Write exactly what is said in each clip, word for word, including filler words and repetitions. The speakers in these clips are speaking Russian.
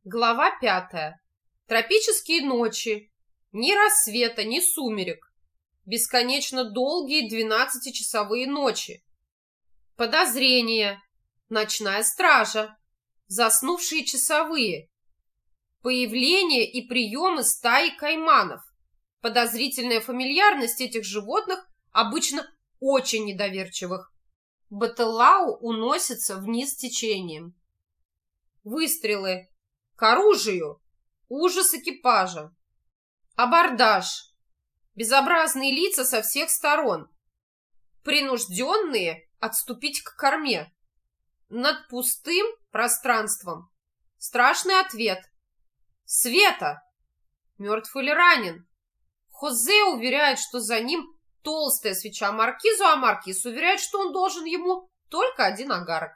Глава пятая. Тропические ночи. Ни рассвета, ни сумерек. Бесконечно долгие двенадцатичасовые ночи. Подозрения. Ночная стража. Заснувшие часовые. Появление и приемы стаи кайманов. Подозрительная фамильярность этих животных, обычно очень недоверчивых. Бателлау уносится вниз течением. Выстрелы. К оружию. Ужас экипажа. Абордаж. Безобразные лица со всех сторон. Принужденные отступить к корме. Над пустым пространством. Страшный ответ. Света. Мертв или ранен. Хозе уверяет, что за ним толстая свеча маркизу, а маркиз уверяет, что он должен ему только один огарок.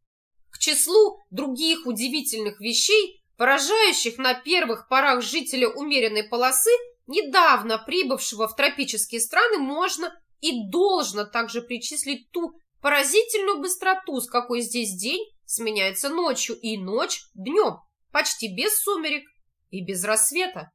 К числу других удивительных вещей, поражающих на первых порах жителя умеренной полосы, недавно прибывшего в тропические страны, можно и должно также причислить ту поразительную быстроту, с какой здесь день сменяется ночью и ночь днем, почти без сумерек и без рассвета.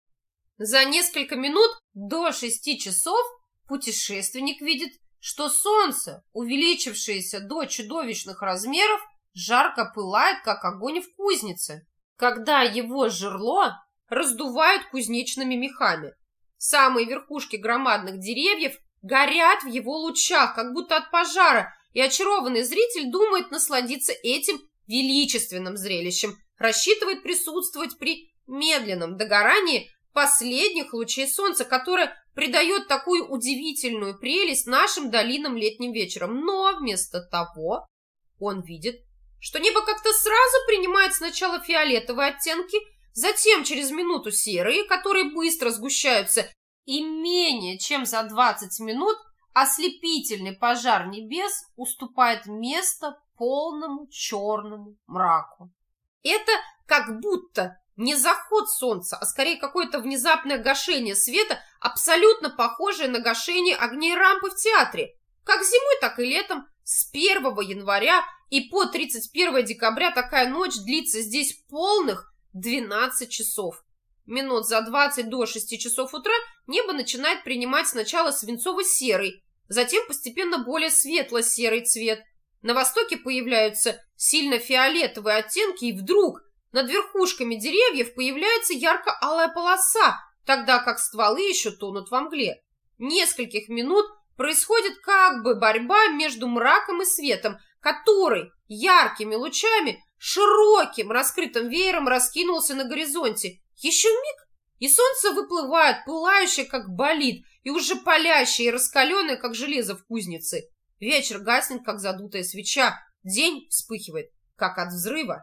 За несколько минут до шести часов путешественник видит, что солнце, увеличившееся до чудовищных размеров, жарко пылает, как огонь в кузнице, когда его жерло раздувают кузнечными мехами. Самые верхушки громадных деревьев горят в его лучах, как будто от пожара, и очарованный зритель думает насладиться этим величественным зрелищем, рассчитывает присутствовать при медленном догорании последних лучей солнца, которое придает такую удивительную прелесть нашим долинам летним вечером. Но вместо того он видит, что небо как-то сразу принимает сначала фиолетовые оттенки, затем через минуту серые, которые быстро сгущаются, и менее чем за двадцать минут ослепительный пожар небес уступает место полному черному мраку. Это как будто не заход солнца, а скорее какое-то внезапное гашение света, абсолютно похожее на гашение огней рампы в театре, как зимой, так и летом. С первого января и по тридцать первое декабря такая ночь длится здесь полных двенадцать часов. Минут за двадцать до шести часов утра небо начинает принимать сначала свинцово-серый, затем постепенно более светло-серый цвет. На востоке появляются сильно фиолетовые оттенки, и вдруг над верхушками деревьев появляется ярко-алая полоса, тогда как стволы еще тонут во мгле. Нескольких минут происходит как бы борьба между мраком и светом, который яркими лучами, широким раскрытым веером раскинулся на горизонте. Еще миг, и солнце выплывает, пылающее, как болид, и уже палящее и раскаленное, как железо в кузнице. Вечер гаснет, как задутая свеча, день вспыхивает, как от взрыва.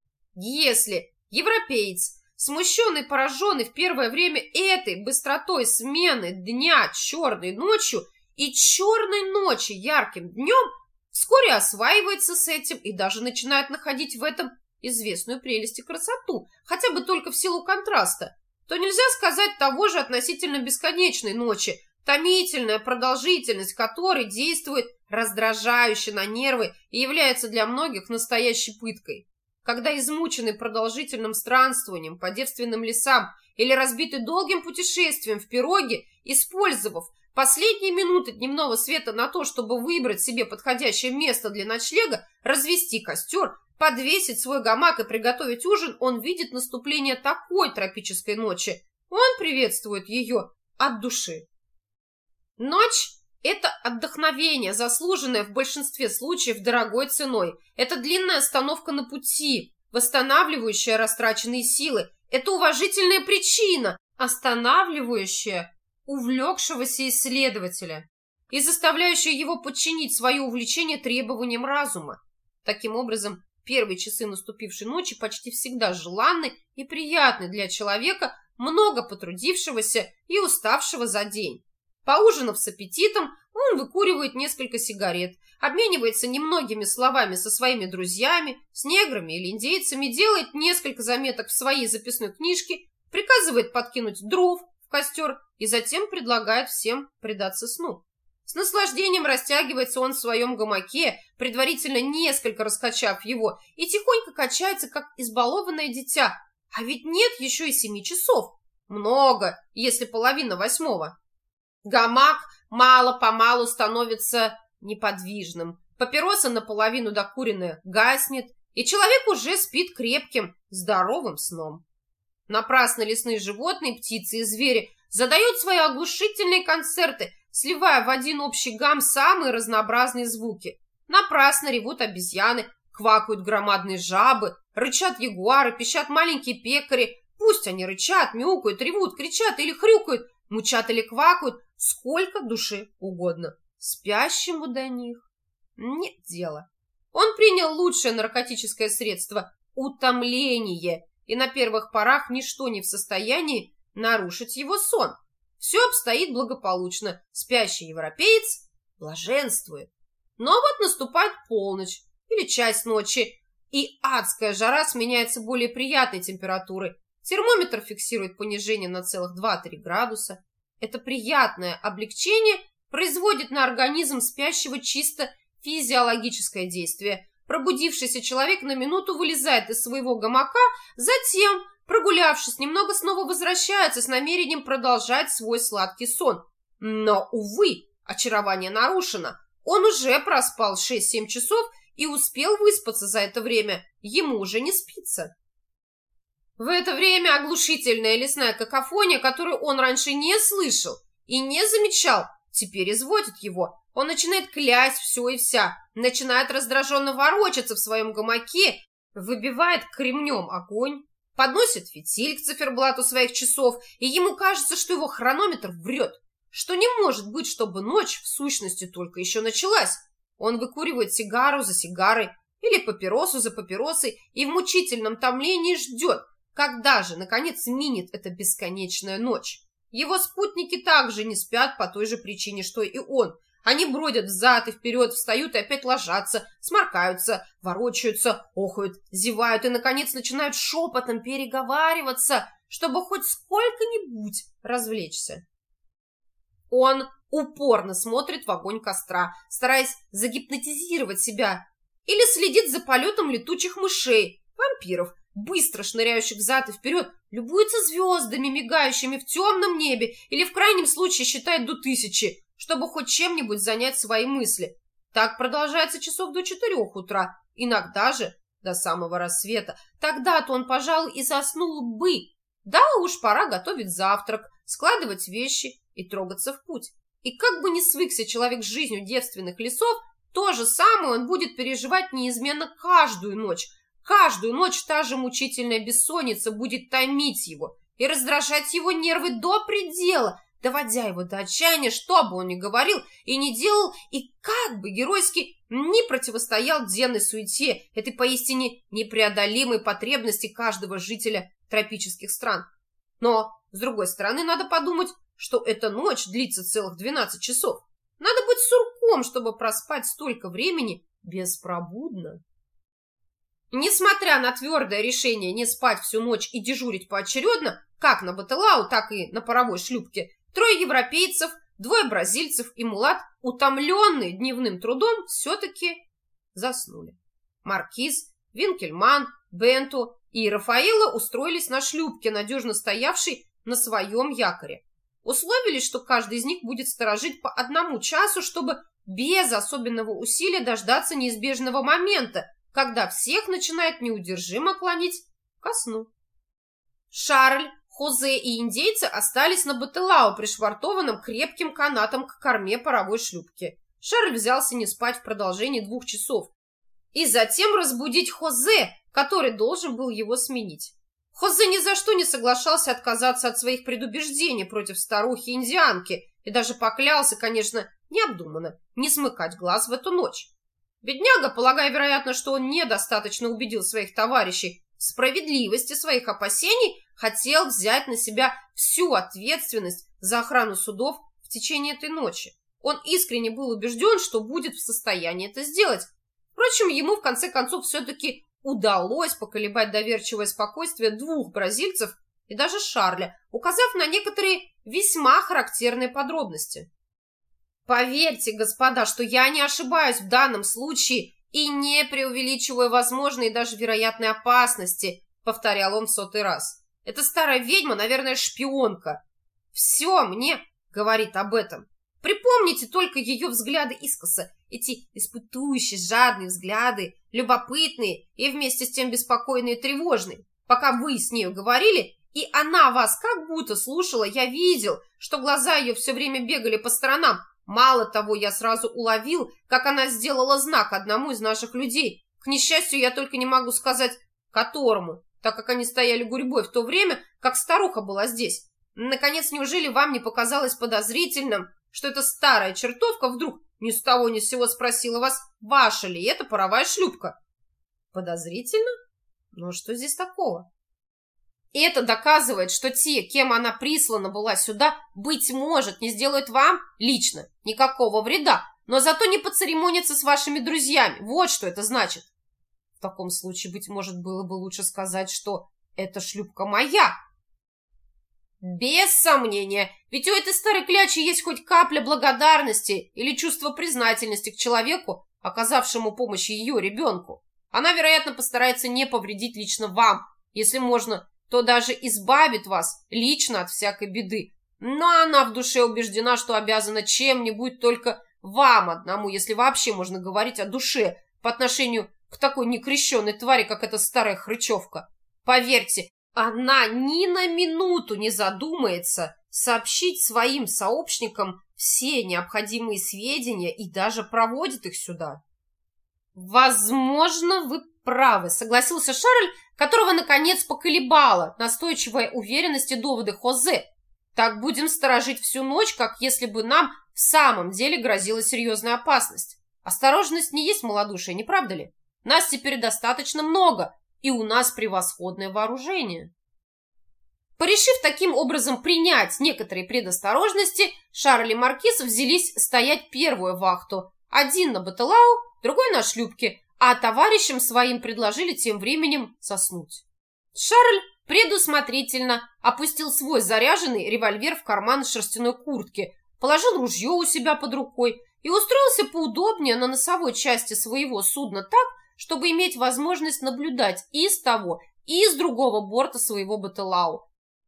Если европеец, смущенный, пораженный в первое время этой быстротой смены дня черной ночью и черной ночи ярким днем, вскоре осваивается с этим и даже начинает находить в этом известную прелесть и красоту, хотя бы только в силу контраста, то нельзя сказать того же относительно бесконечной ночи, томительная продолжительность которой действует раздражающе на нервы и является для многих настоящей пыткой. Когда измученный продолжительным странствованием по девственным лесам или разбитый долгим путешествием в пироге, использовав последние минуты дневного света на то, чтобы выбрать себе подходящее место для ночлега, развести костер, подвесить свой гамак и приготовить ужин, он видит наступление такой тропической ночи. Он приветствует ее от души. Ночь – это отдохновение, заслуженное в большинстве случаев дорогой ценой. Это длинная остановка на пути, восстанавливающая растраченные силы. Это уважительная причина, останавливающая увлекшегося исследователя и заставляющая его подчинить свое увлечение требованиям разума. Таким образом, первые часы наступившей ночи почти всегда желанны и приятны для человека, много потрудившегося и уставшего за день. Поужинав с аппетитом, он выкуривает несколько сигарет, обменивается немногими словами со своими друзьями, с неграми или индейцами, делает несколько заметок в своей записной книжке, приказывает подкинуть дров в костер и затем предлагает всем предаться сну. С наслаждением растягивается он в своем гамаке, предварительно несколько раскачав его, и тихонько качается, как избалованное дитя. А ведь нет еще и семи часов. Много, если половина восьмого. Гамак мало-помалу становится неподвижным. Папироса наполовину докуренная гаснет, и человек уже спит крепким, здоровым сном. Напрасно лесные животные, птицы и звери задают свои оглушительные концерты, сливая в один общий гам самые разнообразные звуки. Напрасно ревут обезьяны, квакают громадные жабы, рычат ягуары, пищат маленькие пекари. Пусть они рычат, мяукают, ревут, кричат или хрюкают, мучат или квакают, сколько душе угодно. Спящему до них нет дела. Он принял лучшее наркотическое средство – утомление, и на первых порах ничто не в состоянии нарушить его сон. Все обстоит благополучно, спящий европеец блаженствует. Но вот наступает полночь или часть ночи, и адская жара сменяется более приятной температурой. Термометр фиксирует понижение на целых два-три градуса. Это приятное облегчение производит на организм спящего чисто физиологическое действие. Пробудившийся человек на минуту вылезает из своего гамака, затем, прогулявшись немного, снова возвращается с намерением продолжать свой сладкий сон. Но, увы, очарование нарушено. Он уже проспал шесть-семь часов и успел выспаться за это время. Ему уже не спится. В это время оглушительная лесная какофония, которую он раньше не слышал и не замечал, теперь изводит его. Он начинает клясть все и вся, начинает раздраженно ворочаться в своем гамаке, выбивает кремнем огонь, подносит фитиль к циферблату своих часов, и ему кажется, что его хронометр врет, что не может быть, чтобы ночь в сущности только еще началась. Он выкуривает сигару за сигарой или папиросу за папиросой и в мучительном томлении ждет, когда же, наконец, минет эта бесконечная ночь. Его спутники также не спят по той же причине, что и он. Они бродят взад и вперед, встают и опять ложатся, сморкаются, ворочаются, охают, зевают и, наконец, начинают шепотом переговариваться, чтобы хоть сколько-нибудь развлечься. Он упорно смотрит в огонь костра, стараясь загипнотизировать себя, или следит за полетом летучих мышей, вампиров, быстро шныряющих взад и вперед, любуется звездами, мигающими в темном небе, или в крайнем случае считает до тысячи, чтобы хоть чем-нибудь занять свои мысли. Так продолжается часов до четырех утра, иногда же до самого рассвета. Тогда-то он, пожалуй, и заснул бы. Да уж пора готовить завтрак, складывать вещи и трогаться в путь. И как бы ни свыкся человек с жизнью девственных лесов, то же самое он будет переживать неизменно каждую ночь. Каждую ночь та же мучительная бессонница будет томить его и раздражать его нервы до предела, доводя его до отчаяния, что бы он ни говорил и не делал, и как бы геройски не противостоял денной суете, этой поистине непреодолимой потребности каждого жителя тропических стран. Но, с другой стороны, надо подумать, что эта ночь длится целых двенадцать часов. Надо быть сурком, чтобы проспать столько времени беспробудно. Несмотря на твердое решение не спать всю ночь и дежурить поочередно, как на Бателау, так и на паровой шлюпке, трое европейцев, двое бразильцев и мулат, утомленные дневным трудом, все-таки заснули. Маркиз, Винкельман, Бенто и Рафаэлло устроились на шлюпке, надежно стоявшей на своем якоре. Условились, что каждый из них будет сторожить по одному часу, чтобы без особенного усилия дождаться неизбежного момента, когда всех начинает неудержимо клонить ко сну. Шарль, Хозе и индейцы остались на Бателау, пришвартованном крепким канатом к корме паровой шлюпки. Шарль взялся не спать в продолжении двух часов и затем разбудить Хозе, который должен был его сменить. Хозе ни за что не соглашался отказаться от своих предубеждений против старухи-индианки и даже поклялся, конечно, необдуманно, не смыкать глаз в эту ночь. Бедняга, полагая, вероятно, что он недостаточно убедил своих товарищей в справедливости своих опасений, хотел взять на себя всю ответственность за охрану судов в течение этой ночи. Он искренне был убежден, что будет в состоянии это сделать. Впрочем, ему в конце концов все-таки удалось поколебать доверчивое спокойствие двух бразильцев и даже Шарля, указав на некоторые весьма характерные подробности. Поверьте, господа, что я не ошибаюсь в данном случае и не преувеличиваю возможные и даже вероятные опасности, повторял он в сотый раз. Эта старая ведьма, наверное, шпионка. Все мне говорит об этом. Припомните только ее взгляды искоса, эти испытующие, жадные взгляды, любопытные и вместе с тем беспокойные и тревожные. Пока вы с нею говорили, и она вас как будто слушала, я видел, что глаза ее все время бегали по сторонам. Мало того, я сразу уловил, как она сделала знак одному из наших людей. К несчастью, я только не могу сказать, которому, так как они стояли гурьбой в то время, как старуха была здесь. Наконец, неужели вам не показалось подозрительным, что эта старая чертовка вдруг ни с того ни с сего спросила вас, ваша ли это паровая шлюпка? Подозрительно? Ну, что здесь такого? И это доказывает, что те, кем она прислана была сюда, быть может, не сделают вам лично никакого вреда, но зато не поцеремонятся с вашими друзьями. Вот что это значит. В таком случае, быть может, было бы лучше сказать, что эта шлюпка моя. Без сомнения, ведь у этой старой клячи есть хоть капля благодарности или чувства признательности к человеку, оказавшему помощь ее ребенку. Она, вероятно, постарается не повредить лично вам, если можно, то даже избавит вас лично от всякой беды. Но она в душе убеждена, что обязана чем-нибудь только вам одному, если вообще можно говорить о душе по отношению к такой некрещенной твари, как эта старая хрычевка. Поверьте, она ни на минуту не задумается сообщить своим сообщникам все необходимые сведения и даже проводит их сюда. «Возможно, вы правы», — согласился Шарль, которого, наконец, поколебала настойчивая уверенность и доводы Хозе. «Так будем сторожить всю ночь, как если бы нам в самом деле грозила серьезная опасность. Осторожность не есть малодушие, не правда ли? Нас теперь достаточно много, и у нас превосходное вооружение». Порешив таким образом принять некоторые предосторожности, Шарль и Маркиз взялись стоять первую вахту, один на Бателау, другой на шлюпке, а товарищам своим предложили тем временем соснуть. Шарль предусмотрительно опустил свой заряженный револьвер в карман шерстяной куртки, положил ружье у себя под рукой и устроился поудобнее на носовой части своего судна так, чтобы иметь возможность наблюдать и с того, и с другого борта своего Бателау.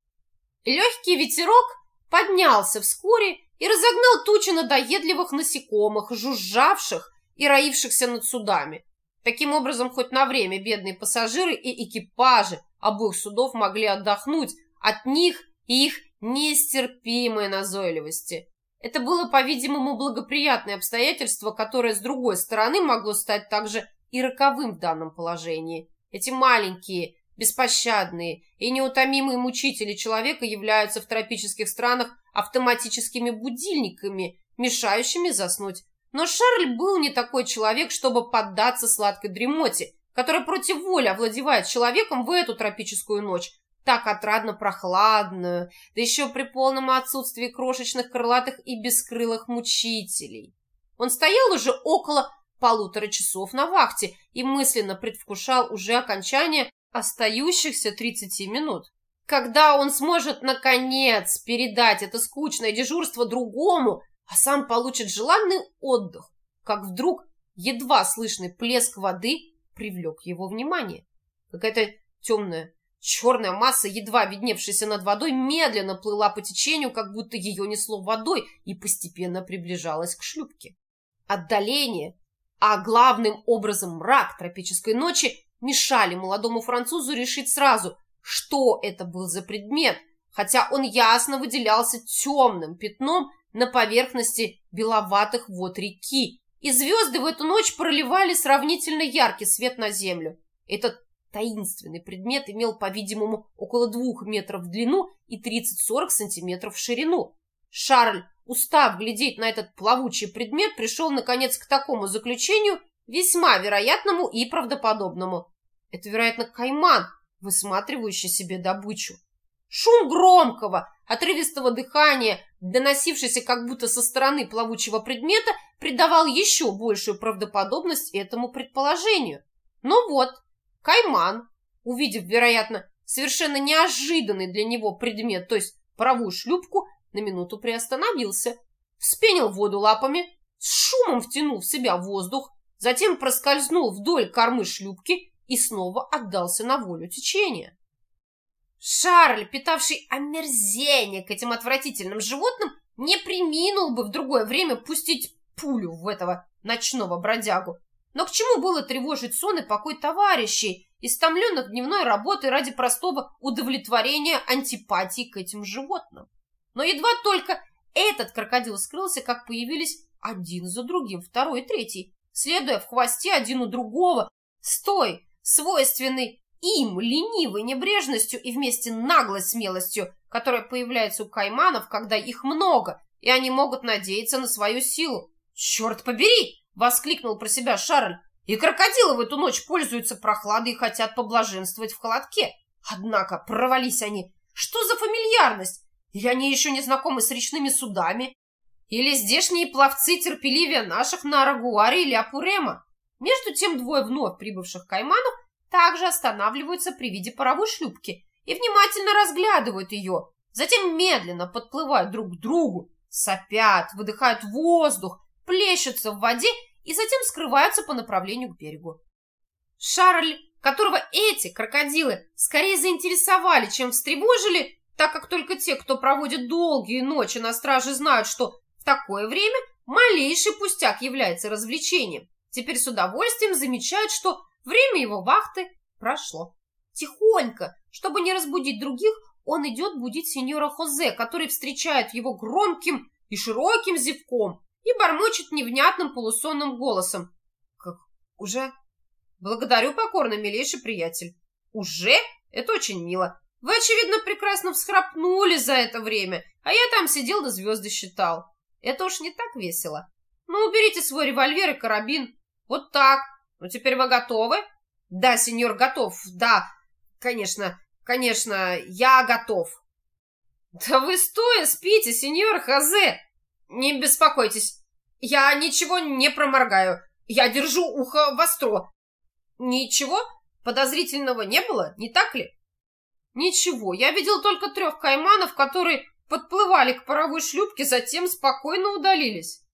Легкий ветерок поднялся вскоре и разогнал тучи надоедливых насекомых, жужжавших и роившихся над судами. Таким образом, хоть на время бедные пассажиры и экипажи обоих судов могли отдохнуть от них и их нестерпимой назойливости. Это было, по-видимому, благоприятное обстоятельство, которое, с другой стороны, могло стать также и роковым в данном положении. Эти маленькие, беспощадные и неутомимые мучители человека являются в тропических странах автоматическими будильниками, мешающими заснуть. Но Шарль был не такой человек, чтобы поддаться сладкой дремоте, которая против воли овладевает человеком в эту тропическую ночь, так отрадно прохладную, да еще при полном отсутствии крошечных крылатых и бескрылых мучителей. Он стоял уже около полутора часов на вахте и мысленно предвкушал уже окончание остающихся тридцати минут. Когда он сможет, наконец, передать это скучное дежурство другому, а сам получит желанный отдых, как вдруг едва слышный плеск воды привлек его внимание. Какая-то темная, черная масса, едва видневшаяся над водой, медленно плыла по течению, как будто ее несло водой, и постепенно приближалась к шлюпке. Отдаление, а главным образом мрак тропической ночи мешали молодому французу решить сразу, что это был за предмет, хотя он ясно выделялся темным пятном на поверхности беловатых вод реки, и звезды в эту ночь проливали сравнительно яркий свет на землю. Этот таинственный предмет имел, по-видимому, около двух метров в длину и тридцать-сорок сантиметров в ширину. Шарль, устав глядеть на этот плавучий предмет, пришел, наконец, к такому заключению, весьма вероятному и правдоподобному. Это, вероятно, кайман, высматривающий себе добычу. Шум громкого, отрывистого дыхания, доносившийся как будто со стороны плавучего предмета, придавал еще большую правдоподобность этому предположению. Но вот, кайман, увидев, вероятно, совершенно неожиданный для него предмет, то есть паровую шлюпку, на минуту приостановился. вспенил воду лапами, с шумом втянул в себя воздух, затем проскользнул вдоль кормы шлюпки и снова отдался на волю течения. Шарль, питавший омерзение к этим отвратительным животным, не преминул бы в другое время пустить пулю в этого ночного бродягу. Но к чему было тревожить сон и покой товарищей, истомленных дневной работой ради простого удовлетворения антипатии к этим животным? Но едва только этот крокодил скрылся, как появились один за другим, второй и третий, следуя в хвосте один у другого, с той свойственной им ленивой небрежностью и вместе наглой смелостью, которая появляется у кайманов, когда их много, и они могут надеяться на свою силу. «Черт побери!» — воскликнул про себя Шарль. «И крокодилы в эту ночь пользуются прохладой и хотят поблаженствовать в холодке. Однако провались они. Что за фамильярность? Или они еще не знакомы с речными судами? Или здешние пловцы терпеливее наших на Арагуаре или Апурема?» Между тем двое вновь прибывших кайманов также останавливаются при виде паровой шлюпки и внимательно разглядывают ее, затем медленно подплывают друг к другу, сопят, выдыхают воздух, плещутся в воде и затем скрываются по направлению к берегу. Шарль, которого эти крокодилы скорее заинтересовали, чем встревожили, так как только те, кто проводит долгие ночи на страже, знают, что в такое время малейший пустяк является развлечением, теперь с удовольствием замечает, что время его вахты прошло. Тихонько, чтобы не разбудить других, он идет будить сеньора Хозе, который встречает его громким и широким зевком и бормочет невнятным полусонным голосом. «Как? Уже? Благодарю покорно, милейший приятель. Уже? Это очень мило. Вы, очевидно, прекрасно всхрапнули за это время, а я там сидел да звезды считал. Это уж не так весело. Ну, уберите свой револьвер и карабин. Вот так. Ну, теперь вы готовы?» «Да, сеньор, готов. Да, конечно, конечно, я готов». «Да вы стоя спите, сеньор Хозе. Не беспокойтесь, я ничего не проморгаю. Я держу ухо востро. Ничего подозрительного не было, не так ли?» «Ничего, я видел только трех кайманов, которые подплывали к паровой шлюпке, затем спокойно удалились».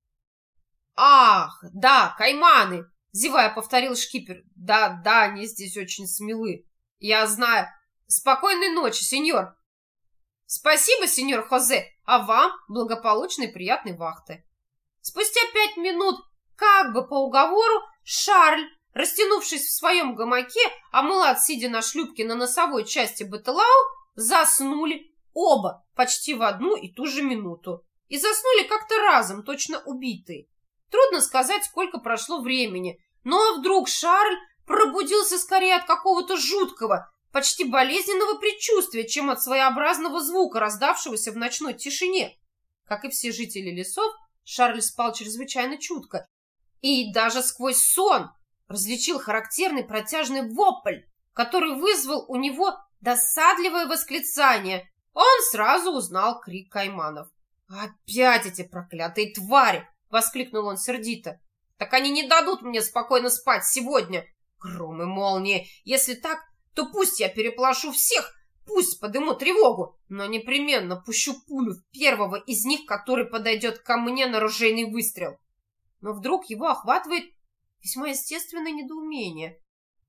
«Ах, да, кайманы!» — зевая повторил шкипер. «Да, да, они здесь очень смелы. Я знаю. Спокойной ночи, сеньор». «Спасибо, сеньор Хозе, а вам благополучной и приятной вахты». Спустя пять минут, как бы по уговору, Шарль, растянувшись в своем гамаке, а Мулат, сидя на шлюпке на носовой части Бателау, заснули оба почти в одну и ту же минуту. И заснули как-то разом, точно убитые. Трудно сказать, сколько прошло времени, но вдруг Шарль пробудился скорее от какого-то жуткого, почти болезненного предчувствия, чем от своеобразного звука, раздавшегося в ночной тишине. Как и все жители лесов, Шарль спал чрезвычайно чутко и даже сквозь сон различил характерный протяжный вопль, который вызвал у него досадливое восклицание. Он сразу узнал крик кайманов. «Опять эти проклятые твари!» — воскликнул он сердито. «Так они не дадут мне спокойно спать сегодня! Гром и молнии! Если так, то пусть я переплашу всех, пусть подыму тревогу, но непременно пущу пулю в первого из них, который подойдет ко мне на ружейный выстрел». Но вдруг его охватывает весьма естественное недоумение.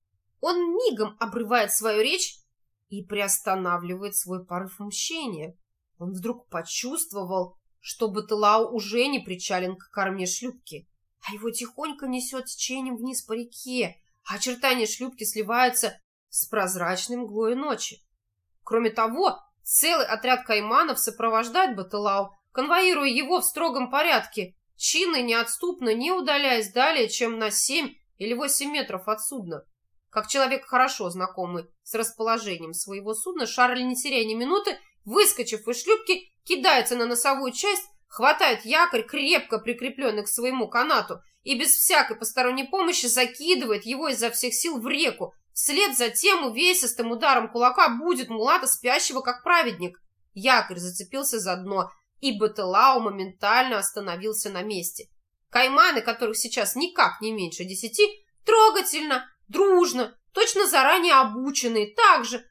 Он мигом обрывает свою речь и приостанавливает свой порыв мщения. Он вдруг почувствовал, что Бателау уже не причален к корме шлюпки, а его тихонько несет течением вниз по реке, а очертания шлюпки сливаются с прозрачной мглой ночи. Кроме того, целый отряд кайманов сопровождает Бателау, конвоируя его в строгом порядке, чинно и неотступно, не удаляясь далее, чем на семь или восемь метров от судна. Как человек, хорошо знакомый с расположением своего судна, Шарль, не теряя ни минуты, выскочив из шлюпки, кидается на носовую часть, хватает якорь, крепко прикрепленный к своему канату, и без всякой посторонней помощи закидывает его изо всех сил в реку. Вслед за тем увесистым ударом кулака будет Мулата, спящего как праведник. Якорь зацепился за дно, и Бателау моментально остановился на месте. Кайманы, которых сейчас никак не меньше десяти, трогательно, дружно, точно заранее обученные, также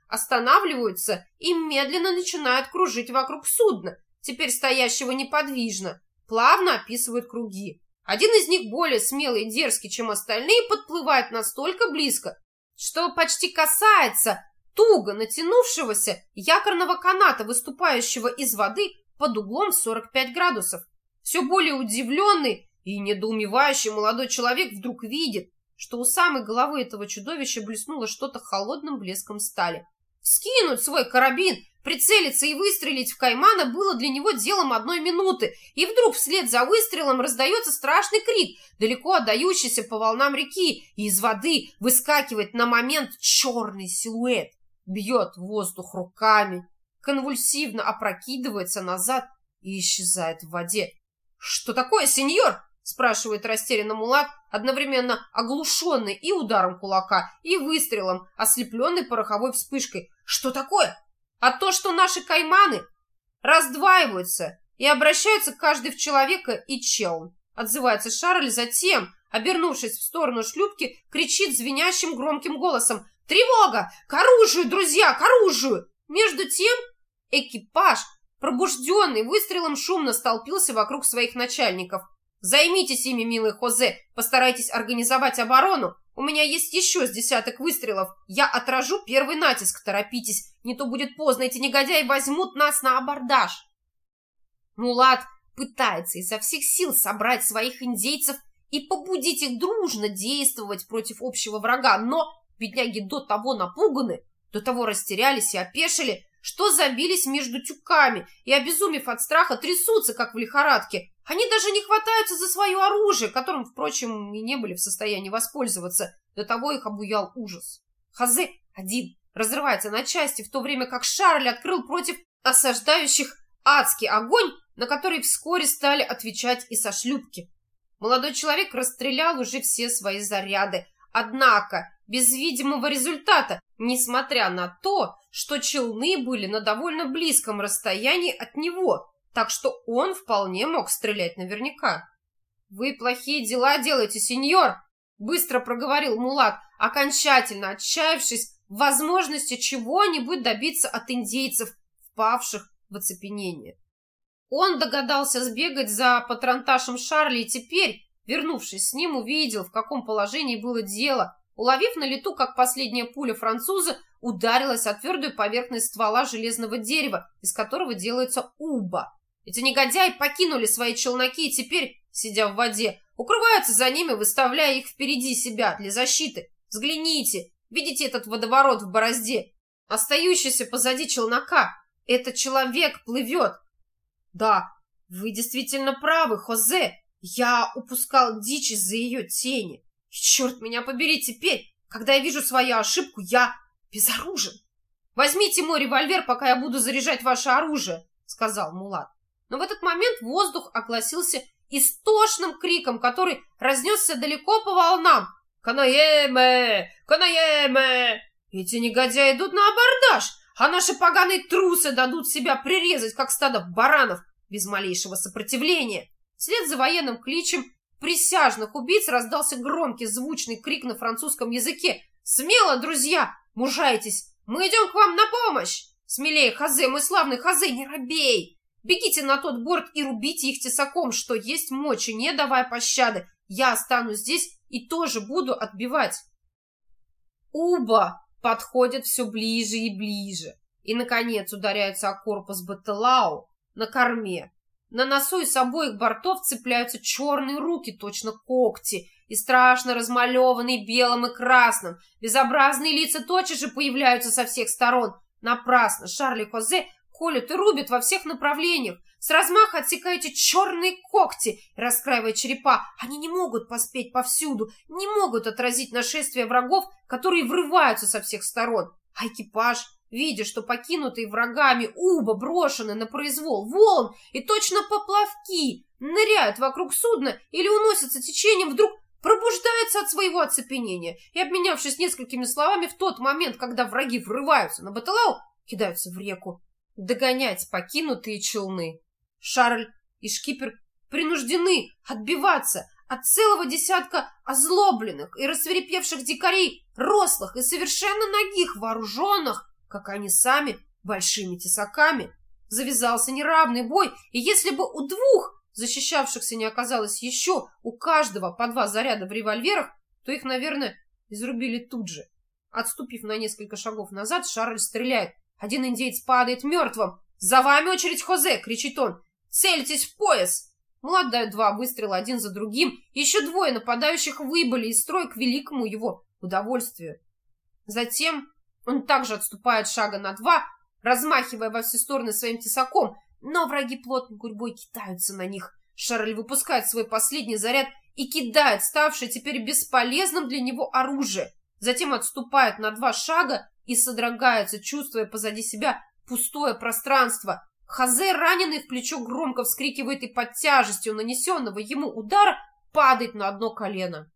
останавливаются и медленно начинают кружить вокруг судна, теперь стоящего неподвижно. плавно описывают круги. Один из них, более смелый и дерзкий, чем остальные, подплывает настолько близко, что почти касается туго натянувшегося якорного каната, выступающего из воды под углом сорок пять градусов. Все более удивленный и недоумевающий молодой человек вдруг видит, что у самой головы этого чудовища блеснуло что-то холодным блеском стали. Скинуть свой карабин, прицелиться и выстрелить в каймана было для него делом одной минуты, и вдруг вслед за выстрелом раздается страшный крик, далеко отдающийся по волнам реки, и из воды выскакивает на момент черный силуэт, бьет воздух руками, конвульсивно опрокидывается назад и исчезает в воде. «Что такое, сеньор?» — спрашивает растерянно Мулат, одновременно оглушенный и ударом кулака, и выстрелом, ослепленный пороховой вспышкой. «Что такое?» «А то, что наши кайманы раздваиваются и обращаются каждый в человека и челн», — отзывается Шарль, затем, обернувшись в сторону шлюпки, кричит звенящим громким голосом: «Тревога! К оружию, друзья, к оружию!» Между тем экипаж, пробужденный выстрелом, шумно столпился вокруг своих начальников. «Займитесь ими, милый Хозе, постарайтесь организовать оборону. У меня есть еще с десяток выстрелов. Я отражу первый натиск. Торопитесь, не то будет поздно, эти негодяи возьмут нас на абордаж». Мулат пытается изо всех сил собрать своих индейцев и побудить их дружно действовать против общего врага, но бедняги до того напуганы, до того растерялись и опешили, что забились между тюками и, обезумев от страха, трясутся, как в лихорадке. Они даже не хватаются за свое оружие, которым, впрочем, и не были в состоянии воспользоваться. До того их обуял ужас. Хозе один разрывается на части, в то время как Шарль открыл против осаждающих адский огонь, на который вскоре стали отвечать и со шлюпки. Молодой человек расстрелял уже все свои заряды, однако без видимого результата, несмотря на то, что челны были на довольно близком расстоянии от него, так что он вполне мог стрелять наверняка. «Вы плохие дела делаете, сеньор!» — быстро проговорил Мулат, окончательно отчаявшись в возможности чего-нибудь добиться от индейцев, впавших в оцепенение. Он догадался сбегать за патронташем Шарли и теперь, вернувшись с ним, увидел, в каком положении было дело, уловив на лету, как последняя пуля француза ударилась о твердую поверхность ствола железного дерева, из которого делается уба. Эти негодяи покинули свои челноки и теперь, сидя в воде, укрываются за ними, выставляя их впереди себя для защиты. Взгляните, видите этот водоворот в борозде, остающийся позади челнока? Этот человек плывет. Да, вы действительно правы, Хозе. Я упускал дичь из-за ее тени. И черт меня побери, теперь, когда я вижу свою ошибку, я безоружен. Возьмите мой револьвер, пока я буду заряжать ваше оружие, сказал Мулат. Но в этот момент воздух огласился истошным криком, который разнесся далеко по волнам. «Канаеме! Канаеме! Эти негодяи идут на абордаж, а наши поганые трусы дадут себя прирезать, как стадо баранов, без малейшего сопротивления». Вслед за военным кличем присяжных убийц раздался громкий звучный крик на французском языке. «Смело, друзья! Мужайтесь! Мы идем к вам на помощь! Смелее, Хозе, мой славный Хозе, не робей! Бегите на тот борт и рубите их тесаком, что есть мочи, не давая пощады. Я останусь здесь и тоже буду отбивать». Уба подходят все ближе и ближе и, наконец, ударяются о корпус Бателау на корме. На носу и с обоих бортов цепляются черные руки, точно когти, и страшно размалеванные белым и красным. Безобразные лица тотчас же появляются со всех сторон. Напрасно Шарль и Хозе колют и рубят во всех направлениях. С размаха отсекаете черные когти, раскраивая черепа. Они не могут поспеть повсюду, не могут отразить нашествие врагов, которые врываются со всех сторон. А экипаж, видя, что покинутые врагами уба брошены на произвол волн и точно поплавки ныряют вокруг судна или уносятся течением, вдруг пробуждается от своего оцепенения и, обменявшись несколькими словами, в тот момент, когда враги врываются на Бателау, кидаются в реку догонять покинутые челны. Шарль и шкипер принуждены отбиваться от целого десятка озлобленных и рассвирепевших дикарей, рослых и совершенно нагих, вооруженных, как они сами, большими тесаками. Завязался неравный бой, и если бы у двух защищавшихся не оказалось еще у каждого по два заряда в револьверах, то их, наверное, изрубили тут же. Отступив на несколько шагов назад, Шарль стреляет. Один индеец падает мертвым. «За вами очередь, Хозе!» — кричит он. «Цельтесь в пояс!» Млад дает два выстрела один за другим. Еще двое нападающих выбыли из строя к великому его удовольствию. Затем он также отступает шага на два, размахивая во все стороны своим тесаком, но враги плотной гурьбой кидаются на них. Шарль выпускает свой последний заряд и кидает ставшее теперь бесполезным для него оружие. Затем отступает на два шага и содрогается, чувствуя позади себя пустое пространство. Хозе, раненый в плечо, громко вскрикивает и под тяжестью нанесенного ему удара падает на одно колено.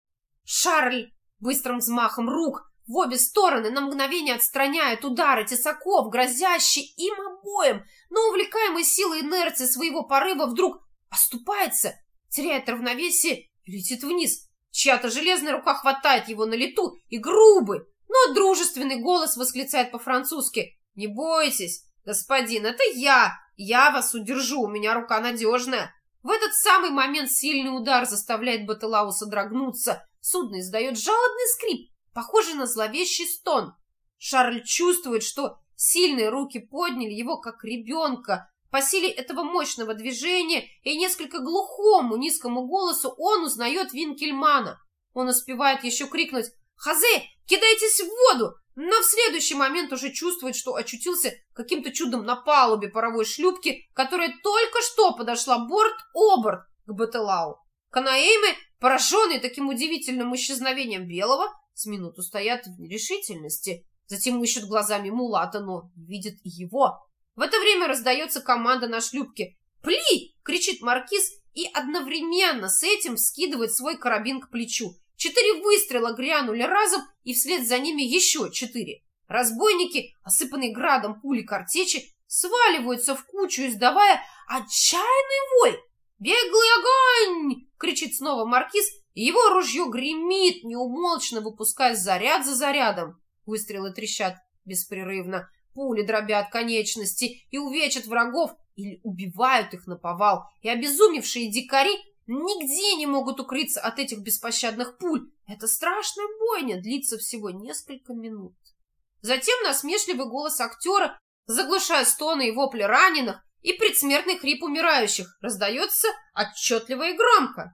Шарль быстрым взмахом рук в обе стороны на мгновение отстраняет удары тесаков, грозящие им обоим, но увлекаемый силой инерции своего порыва вдруг оступается, теряет равновесие и летит вниз. Чья-то железная рука хватает его на лету, и грубый, но дружественный голос восклицает по-французски: «Не бойтесь, господин, это я! Я вас удержу, у меня рука надежная!» В этот самый момент сильный удар заставляет Бателау содрогнуться. Судно издает жалобный скрип, похожий на зловещий стон. Шарль чувствует, что сильные руки подняли его, как ребенка. По силе этого мощного движения и несколько глухому низкому голосу он узнает Винкельмана. Он успевает еще крикнуть: «Хозе, кидайтесь в воду!» Но в следующий момент уже чувствует, что очутился каким-то чудом на палубе паровой шлюпки, которая только что подошла борт-оборт к Бателау. Канаэймы, пораженные таким удивительным исчезновением Белого, с минуту стоят в нерешительности. Затем ищут глазами мулата, но видят и его. В это время раздается команда на шлюпке. «Пли!» — кричит маркиз и одновременно с этим вскидывает свой карабин к плечу. Четыре выстрела грянули разом, и вслед за ними еще четыре. Разбойники, осыпанные градом пули картечи, сваливаются в кучу, издавая отчаянный вой. «Беглый огонь!» — кричит снова маркиз, и его ружье гремит, неумолчно выпуская заряд за зарядом. Выстрелы трещат беспрерывно, пули дробят конечности и увечат врагов или убивают их наповал, и обезумевшие дикари нигде не могут укрыться от этих беспощадных пуль. Эта страшная бойня длится всего несколько минут. Затем насмешливый голос актера, заглушая стоны и вопли раненых и предсмертный хрип умирающих, раздается отчетливо и громко.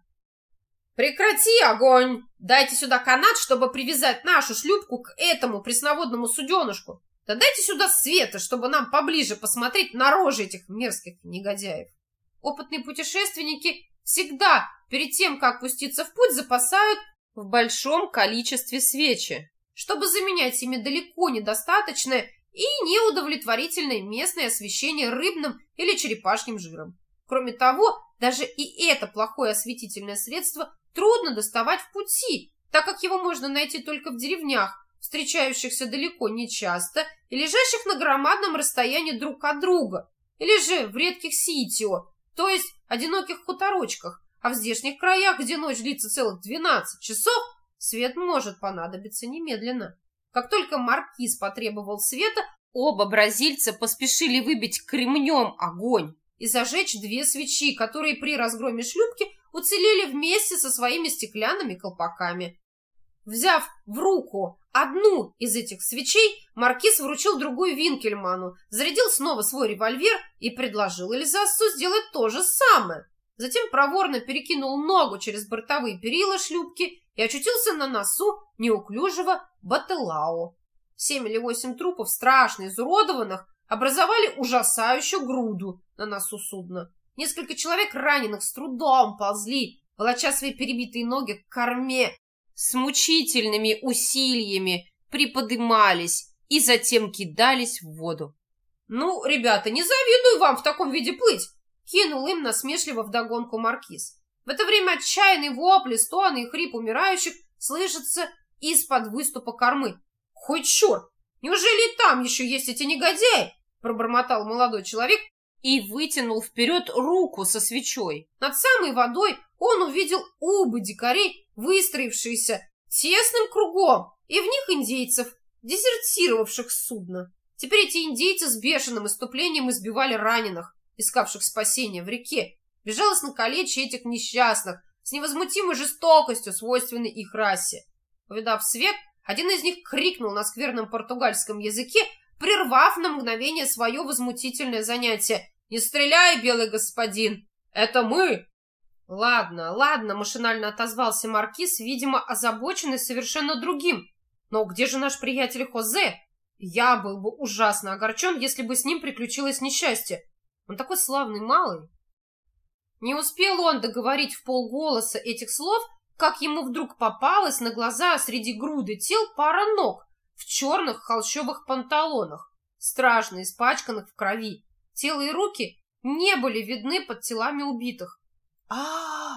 «Прекрати огонь! Дайте сюда канат, чтобы привязать нашу шлюпку к этому пресноводному суденышку. Да дайте сюда света, чтобы нам поближе посмотреть на рожи этих мерзких негодяев». Опытные путешественники всегда перед тем, как пуститься в путь, запасают в большом количестве свечи, чтобы заменять ими далеко недостаточное и неудовлетворительное местное освещение рыбным или черепашьим жиром. Кроме того, даже и это плохое осветительное средство трудно доставать в пути, так как его можно найти только в деревнях, встречающихся далеко не часто и лежащих на громадном расстоянии друг от друга, или же в редких ситио, то есть одиноких хуторочках, а в здешних краях, где ночь длится целых двенадцать часов, свет может понадобиться немедленно. Как только маркиз потребовал света, оба бразильца поспешили выбить кремнем огонь и зажечь две свечи, которые при разгроме шлюпки уцелели вместе со своими стеклянными колпаками. Взяв в руку одну из этих свечей, маркиз вручил другую Винкельману, зарядил снова свой револьвер и предложил Эльзасу сделать то же самое. Затем проворно перекинул ногу через бортовые перила шлюпки и очутился на носу неуклюжего Бателау. Семь или восемь трупов, страшно изуродованных, образовали ужасающую груду на носу судна. Несколько человек раненых с трудом ползли, волоча свои перебитые ноги к корме, с мучительными усилиями приподымались и затем кидались в воду. «Ну, ребята, не завидую вам в таком виде плыть!» — кинул им насмешливо вдогонку маркиз. В это время отчаянные вопли, стоны и хрип умирающих слышатся из-под выступа кормы. «Хоть черт! Неужели и там еще есть эти негодяи?» — пробормотал молодой человек и вытянул вперед руку со свечой. Над самой водой он увидел убы дикарей, выстроившиеся тесным кругом, и в них индейцев, дезертировавших с судна. Теперь эти индейцы с бешеным иступлением избивали раненых, искавших спасения в реке. безжалостно калеча этих несчастных с невозмутимой жестокостью, свойственной их расе. Увидав свет, один из них крикнул на скверном португальском языке, прервав на мгновение свое возмутительное занятие: «Не стреляй, белый господин! Это мы!» «Ладно, ладно», — машинально отозвался маркиз, видимо, озабоченный совершенно другим. «Но где же наш приятель Хозе? Я был бы ужасно огорчен, если бы с ним приключилось несчастье. Он такой славный малый». Не успел он договорить в полголоса этих слов, как ему вдруг попалась на глаза среди груды тел пара ног в черных холщовых панталонах, страшно испачканных в крови. Тело и руки не были видны под телами убитых. а, -а, -а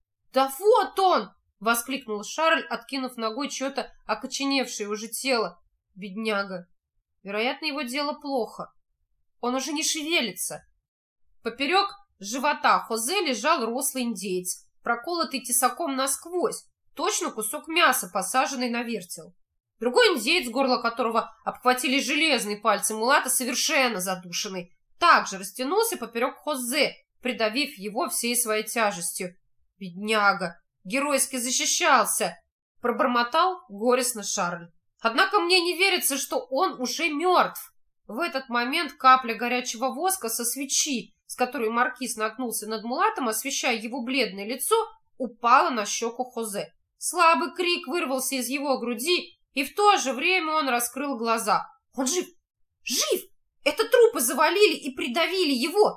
Да вот он! — воскликнул Шарль, откинув ногой чье-то окоченевшее уже тело. Бедняга! Вероятно, его дело плохо. Он уже не шевелится. Поперек живота Хозе лежал рослый индеец, проколотый тесаком насквозь, точно кусок мяса, посаженный на вертел. Другой индеец, горло которого обхватили железные пальцы мулата, совершенно задушенный, также растянулся поперек Хозе, придавив его всей своей тяжестью. «Бедняга! Геройски защищался!» — пробормотал горестно Шарль. «Однако мне не верится, что он уже мертв». В этот момент капля горячего воска со свечи, с которой маркиз нагнулся над мулатом, освещая его бледное лицо, упала на щеку Хозе. Слабый крик вырвался из его груди, и в то же время он раскрыл глаза. «Он жив! Жив! Это трупы завалили и придавили его!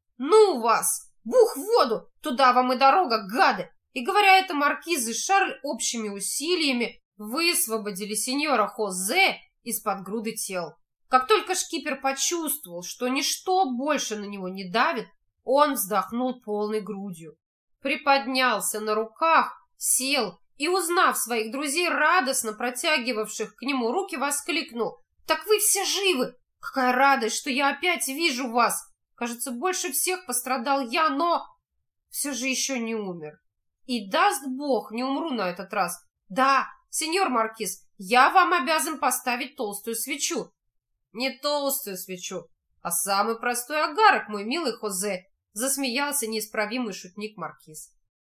Ну вас! Бух в воду! Туда вам и дорога, гады!» И говоря это, маркиз и Шарль общими усилиями высвободили сеньора Хозе из-под груды тел. Как только шкипер почувствовал, что ничто больше на него не давит, он вздохнул полной грудью, приподнялся на руках, сел и, узнав своих друзей, радостно протягивавших к нему руки, воскликнул: «Так вы все живы! Какая радость, что я опять вижу вас! Кажется, больше всех пострадал я, но все же еще не умер. И даст Бог, не умру на этот раз. Да, сеньор маркиз, я вам обязан поставить толстую свечу». «Не толстую свечу, а самый простой агарок, мой милый Хозе», — засмеялся неисправимый шутник маркиз.